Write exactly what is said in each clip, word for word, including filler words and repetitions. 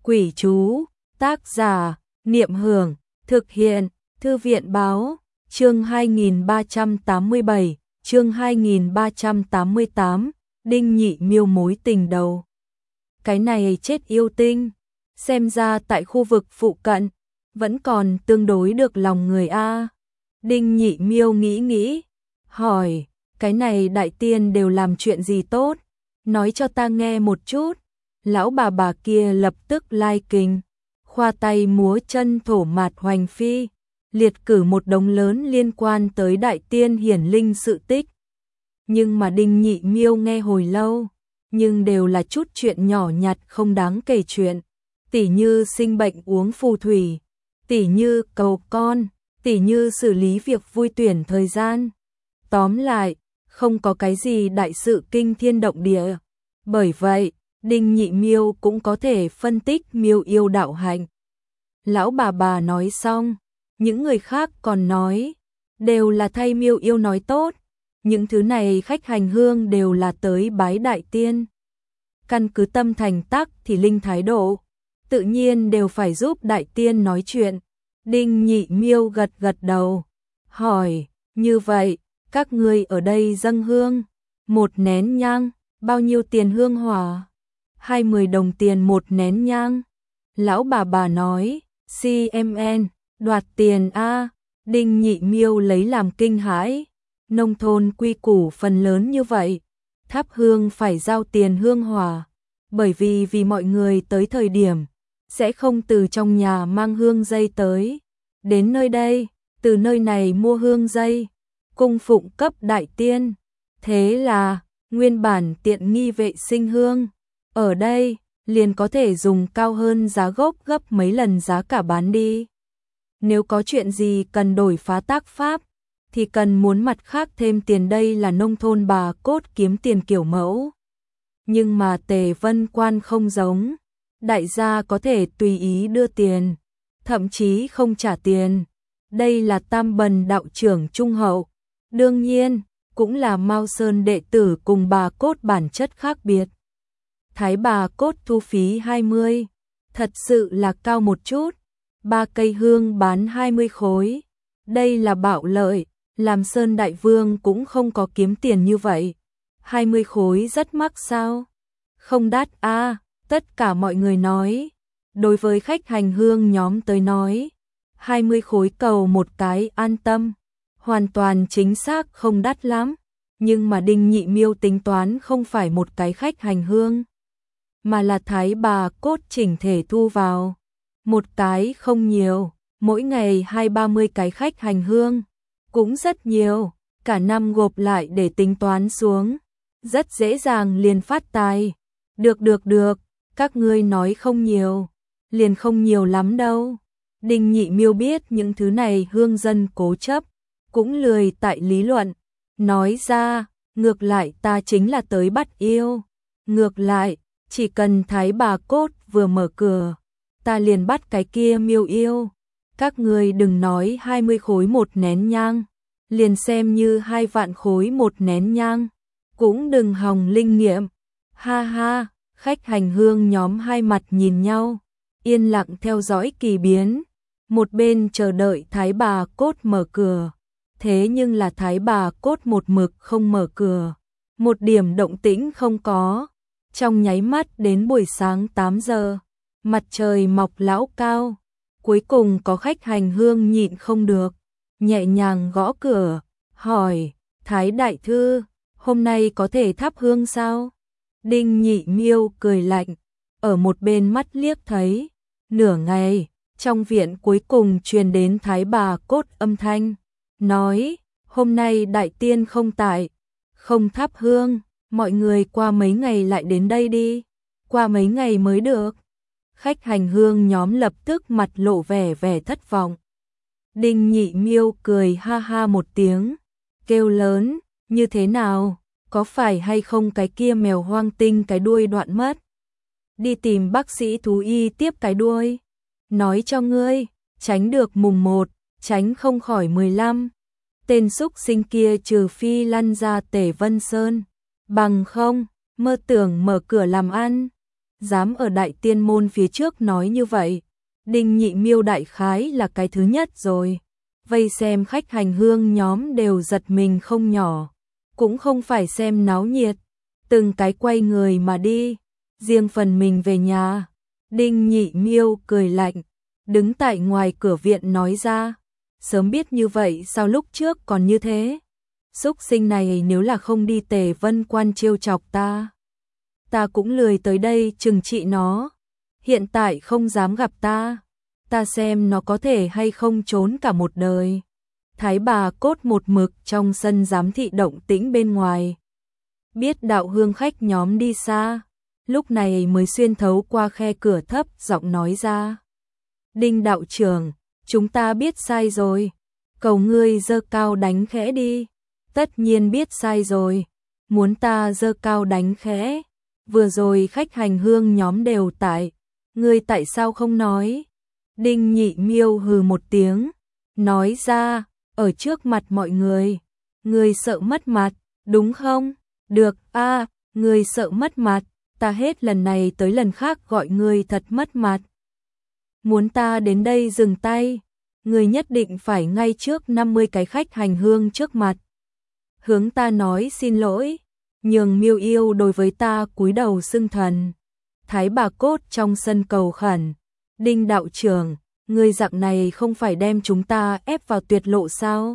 Quỷ chú, tác giả, Niệm Hưởng, thực hiện, Thư viện báo, chương hai nghìn ba trăm tám mươi bảy, chương hai nghìn ba trăm tám mươi tám, Đinh Nhị Miêu mối tình đầu. Cái này chết yêu tinh, xem ra tại khu vực phụ cận, vẫn còn tương đối được lòng người a. Đinh Nhị Miêu nghĩ nghĩ, hỏi, cái này đại tiên đều làm chuyện gì tốt, nói cho ta nghe một chút. Lão bà bà kia lập tức lai kinh, khoa tay múa chân thổ mạt hoành phi, liệt cử một đống lớn liên quan tới đại tiên hiển linh sự tích. Nhưng mà Đinh Nhị Miêu nghe hồi lâu, nhưng đều là chút chuyện nhỏ nhặt không đáng kể chuyện, tỉ như sinh bệnh uống phù thủy, tỉ như cầu con, tỉ như xử lý việc vui tuyển thời gian. Tóm lại, không có cái gì đại sự kinh thiên động địa. Bởi vậy, Đinh Nhị Miêu cũng có thể phân tích miêu yêu đạo hạnh. Lão bà bà nói xong, những người khác còn nói, đều là thay miêu yêu nói tốt. Những thứ này khách hành hương đều là tới bái đại tiên. Căn cứ tâm thành tắc thì linh thái độ, tự nhiên đều phải giúp đại tiên nói chuyện. Đinh Nhị Miêu gật gật đầu, hỏi, như vậy, các ngươi ở đây dâng hương, một nén nhang, bao nhiêu tiền hương hỏa? Hai mươi đồng tiền một nén nhang. Lão bà bà nói, xê em en, đoạt tiền a. Đinh Nhị Miêu lấy làm kinh hãi. Nông thôn quy củ phần lớn như vậy, thắp hương phải giao tiền hương hỏa, bởi vì vì mọi người tới thời điểm sẽ không từ trong nhà mang hương dây tới, đến nơi đây, từ nơi này mua hương dây, cung phụng cấp đại tiên. Thế là, nguyên bản tiện nghi vệ sinh hương, ở đây, liền có thể dùng cao hơn giá gốc gấp mấy lần giá cả bán đi. Nếu có chuyện gì cần đổi phá tác pháp, thì cần muốn mặt khác thêm tiền, đây là nông thôn bà cốt kiếm tiền kiểu mẫu. Nhưng mà Tề Vân Quan không giống, đại gia có thể tùy ý đưa tiền, thậm chí không trả tiền. Đây là Tam Bần đạo trưởng trung hậu, đương nhiên, cũng là Mao Sơn đệ tử cùng bà cốt bản chất khác biệt. Thái bà cốt thu phí hai mươi, thật sự là cao một chút, ba cây hương bán hai mươi khối. Đây là bạo lợi, làm Sơn Đại Vương cũng không có kiếm tiền như vậy. hai mươi khối rất mắc sao? Không đắt a, à, tất cả mọi người nói. Đối với khách hành hương nhóm tới nói, hai mươi khối cầu một cái an tâm, hoàn toàn chính xác không đắt lắm. Nhưng mà Đinh Nhị Miêu tính toán không phải một cái khách hành hương, mà là thái bà cốt chỉnh thể thu vào. Một cái không nhiều, mỗi ngày hai ba mươi cái khách hành hương, cũng rất nhiều, cả năm gộp lại để tính toán xuống, rất dễ dàng liền phát tài. Được được được, các ngươi nói không nhiều, liền không nhiều lắm đâu. Đinh Nhị Miêu biết những thứ này hương dân cố chấp, cũng lười tại lý luận, nói ra, ngược lại ta chính là tới bắt yêu. Ngược lại, chỉ cần thái bà cốt vừa mở cửa, ta liền bắt cái kia miêu yêu. Các ngươi đừng nói hai mươi khối một nén nhang, liền xem như hai vạn khối một nén nhang, cũng đừng hòng linh nghiệm. Ha ha, khách hành hương nhóm hai mặt nhìn nhau, yên lặng theo dõi kỳ biến, một bên chờ đợi thái bà cốt mở cửa. Thế nhưng là thái bà cốt một mực không mở cửa, một điểm động tĩnh không có. Trong nháy mắt đến buổi sáng tám giờ, mặt trời mọc lão cao, cuối cùng có khách hành hương nhịn không được, nhẹ nhàng gõ cửa, hỏi, Thái đại thư, hôm nay có thể thắp hương sao? Đinh Nhị Miêu cười lạnh, ở một bên mắt liếc thấy, nửa ngày, trong viện cuối cùng truyền đến thái bà cốt âm thanh, nói, hôm nay đại tiên không tại, không thắp hương, mọi người qua mấy ngày lại đến đây đi, qua mấy ngày mới được. Khách hành hương nhóm lập tức mặt lộ vẻ vẻ thất vọng. Đinh Nhị Miêu cười ha ha một tiếng, kêu lớn, như thế nào, có phải hay không cái kia mèo hoang tinh cái đuôi đoạn mất? Đi tìm bác sĩ thú y tiếp cái đuôi. Nói cho ngươi, tránh được mùng một, tránh không khỏi mười lăm. Tên súc sinh kia trừ phi lăn ra Tề Vân Sơn, bằng không, mơ tưởng mở cửa làm ăn. dám ở Đại Tiên môn phía trước nói như vậy. Đinh Nhị Miêu đại khái là cái thứ nhất rồi. Vây xem khách hành hương nhóm đều giật mình không nhỏ, cũng không phải xem náo nhiệt, từng cái quay người mà đi, riêng phần mình về nhà. Đinh Nhị Miêu cười lạnh, đứng tại ngoài cửa viện nói ra, sớm biết như vậy sao lúc trước còn như thế? Súc sinh này nếu là không đi Tề Vân Quan trêu chọc ta, ta cũng lười tới đây trừng trị nó. Hiện tại không dám gặp ta, ta xem nó có thể hay không trốn cả một đời. Thái bà Cốt một mực trong sân giám thị động tĩnh bên ngoài. Biết đạo hương khách nhóm đi xa, lúc này mới xuyên thấu qua khe cửa thấp giọng nói ra. Đinh đạo trưởng, chúng ta biết sai rồi, cầu ngươi giơ cao đánh khẽ đi. Tất nhiên biết sai rồi, muốn ta giơ cao đánh khẽ, vừa rồi khách hành hương nhóm đều tại, ngươi tại sao không nói? Đinh Nhị Miêu hừ một tiếng, nói ra, ở trước mặt mọi người, ngươi sợ mất mặt, đúng không? Được, a, à, ngươi sợ mất mặt, ta hết lần này tới lần khác gọi ngươi thật mất mặt. Muốn ta đến đây dừng tay, ngươi nhất định phải ngay trước năm mươi cái khách hành hương trước mặt hướng ta nói xin lỗi, nhường Miêu Yêu đối với ta cúi đầu xưng thần. Thái bà Cốt trong sân cầu khẩn, Đinh đạo trưởng, ngươi dạng này không phải đem chúng ta ép vào tuyệt lộ sao?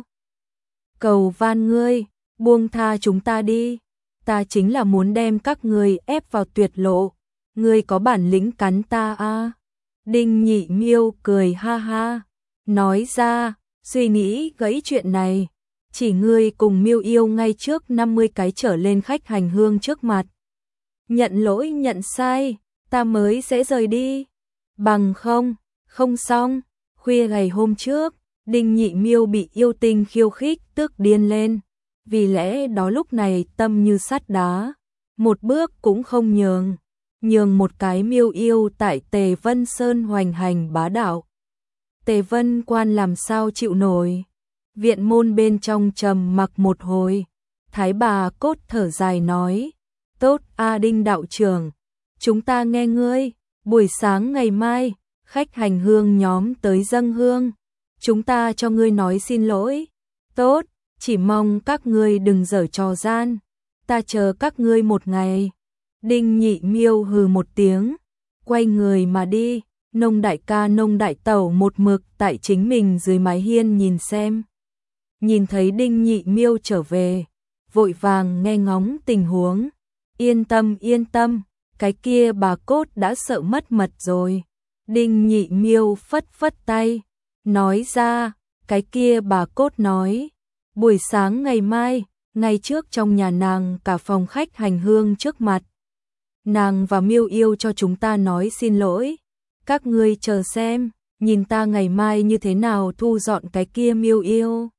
Cầu van ngươi, buông tha chúng ta đi, ta chính là muốn đem các ngươi ép vào tuyệt lộ, ngươi có bản lĩnh cắn ta a? À? Đinh Nhị Miêu cười ha ha, nói ra, suy nghĩ gãy chuyện này, chỉ ngươi cùng Miêu Yêu ngay trước năm mươi cái trở lên khách hành hương trước mặt. Nhận lỗi nhận sai, ta mới sẽ rời đi. Bằng không, không xong. Khuya ngày hôm trước, Đinh Nhị Miêu bị yêu tinh khiêu khích tức điên lên. Vì lẽ đó lúc này tâm như sắt đá, một bước cũng không nhường. Nhường một cái Miêu Yêu tại Tề Vân Sơn hoành hành bá đạo. Tề Vân Quan làm sao chịu nổi. Viện môn bên trong trầm mặc một hồi, Thái bà Cốt thở dài nói, tốt a Đinh đạo trưởng, chúng ta nghe ngươi, buổi sáng ngày mai, khách hành hương nhóm tới dâng hương, chúng ta cho ngươi nói xin lỗi, tốt, chỉ mong các ngươi đừng giở trò gian, ta chờ các ngươi một ngày. Đinh Nhị Miêu hừ một tiếng, quay người mà đi, Nông đại ca Nông đại tẩu một mực tại chính mình dưới mái hiên nhìn xem. Nhìn thấy Đinh Nhị Miêu trở về, vội vàng nghe ngóng tình huống. Yên tâm yên tâm, cái kia bà Cốt đã sợ mất mật rồi. Đinh Nhị Miêu phất phất tay, nói ra, cái kia bà Cốt nói, buổi sáng ngày mai, ngay trước trong nhà nàng cả phòng khách hành hương trước mặt. Nàng và Miêu Yêu cho chúng ta nói xin lỗi, các ngươi chờ xem, nhìn ta ngày mai như thế nào thu dọn cái kia Miêu Yêu.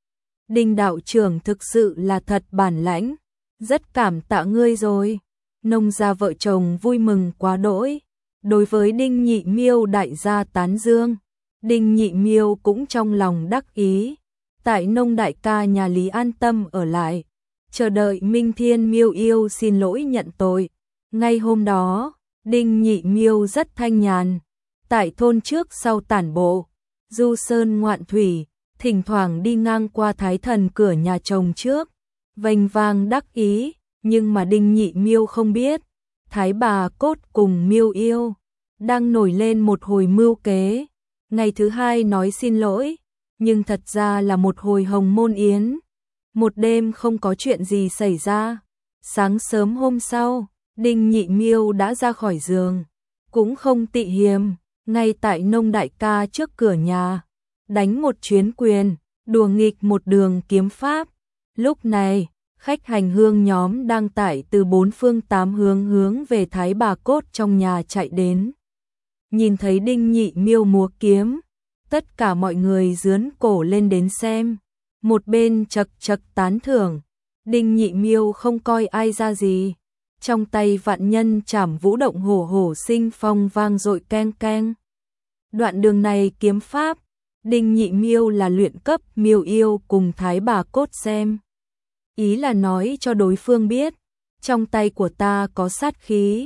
Đinh đạo trưởng thực sự là thật bản lãnh, rất cảm tạ ngươi rồi. Nông gia vợ chồng vui mừng quá đỗi, đối với Đinh Nhị Miêu đại gia tán dương, Đinh Nhị Miêu cũng trong lòng đắc ý, tại Nông đại ca nhà Lý an tâm ở lại, chờ đợi Minh Thiên Miêu Yêu xin lỗi nhận tội. Ngay hôm đó, Đinh Nhị Miêu rất thanh nhàn, tại thôn trước sau tản bộ, du sơn ngoạn thủy, thỉnh thoảng đi ngang qua Thái Thần cửa nhà chồng trước, vênh vang đắc ý, nhưng mà Đinh Nhị Miêu không biết, Thái bà Cốt cùng Miêu Yêu đang nổi lên một hồi mưu kế. Ngày thứ hai nói xin lỗi, nhưng thật ra là một hồi hồng môn yến. Một đêm không có chuyện gì xảy ra. Sáng sớm hôm sau, Đinh Nhị Miêu đã ra khỏi giường, cũng không tị hiềm, ngay tại Nông đại ca trước cửa nhà, đánh một chuyến quyền, đùa nghịch một đường kiếm pháp. Lúc này, khách hành hương nhóm đang tải từ bốn phương tám hướng hướng về Thái bà Cốt trong nhà chạy đến. Nhìn thấy Đinh Nhị Miêu múa kiếm, tất cả mọi người dướn cổ lên đến xem, một bên chật chật tán thưởng. Đinh Nhị Miêu không coi ai ra gì, trong tay vạn nhân trảm vũ động hổ hổ sinh phong vang dội keng keng. Đoạn đường này kiếm pháp, Đinh Nhị Miêu là luyện cấp Miêu Yêu cùng Thái bà Cốt xem. Ý là nói cho đối phương biết, trong tay của ta có sát khí,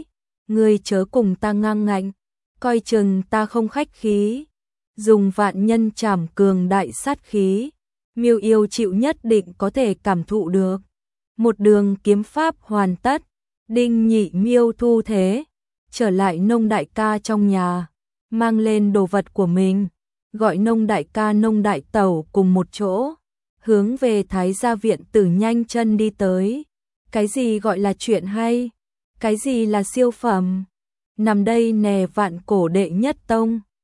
ngươi chớ cùng ta ngang ngạnh, coi chừng ta không khách khí. Dùng vạn nhân trảm cường đại sát khí, Miêu Yêu chịu nhất định có thể cảm thụ được. Một đường kiếm pháp hoàn tất, Đinh Nhị Miêu thu thế, trở lại Nông đại ca trong nhà, mang lên đồ vật của mình, gọi Nông đại ca Nông đại tẩu cùng một chỗ, hướng về Thái gia viện tử nhanh chân đi tới. Cái gì gọi là chuyện hay? Cái gì là siêu phẩm? Nằm đây nè vạn cổ đệ nhất tông.